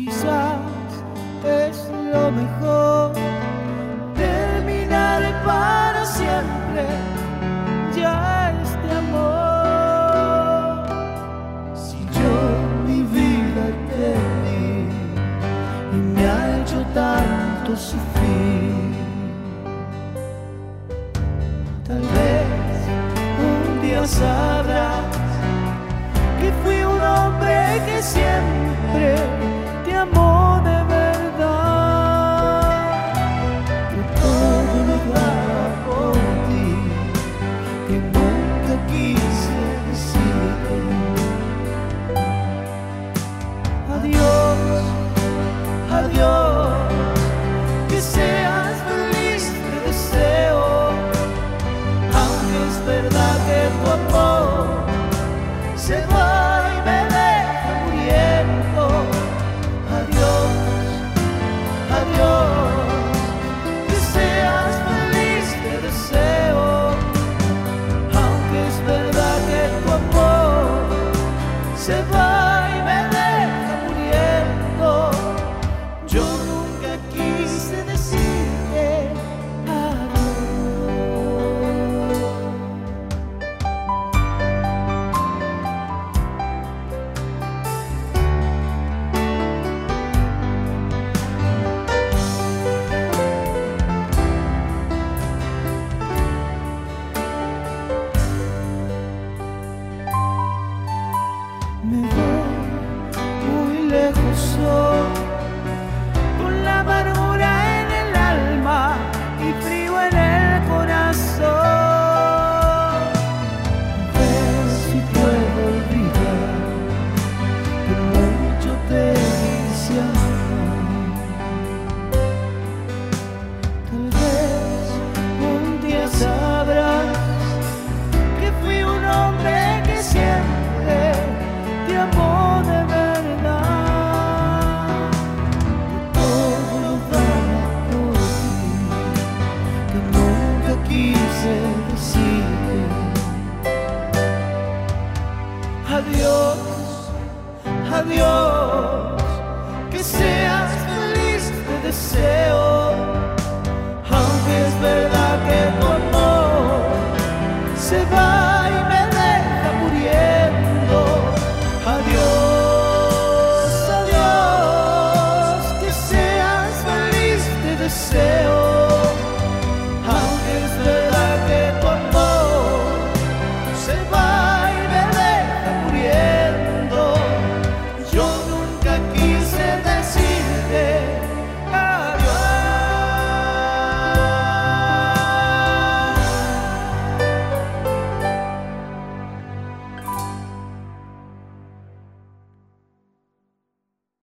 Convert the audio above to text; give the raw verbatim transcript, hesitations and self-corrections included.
quizás es lo mejor, terminar para siempre ya este amor. Si yo mi vida te di y me ha hecho tanto sufrir, tal vez un día sabrás que fui un hombre que siempre te amó de verdad, que todo lo daba por ti, que nunca quise decirte adiós, adiós, que seas feliz, te deseo, aunque es verdad que tu amor se va y me deja muriendo. Adiós, adiós, que seas feliz, te deseo, aunque es verdad que tu amor se va y me deja muriendo. Yo nunca quise decirte adiós. Me voy muy lejos hoy, con la amargura en el alma y frío en el corazón. A ver si puedo olvidar que mucho te hice amar. Tal vez un día sabrás que fui un hombre que siempre te amó de verdad, que todo lo daba por ti, que nunca quise decirte adiós, adiós, que seas feliz, te deseo, aunque es verdad que tu amor se va y me deja muriendo. Adiós, adiós, que seas feliz, te deseo.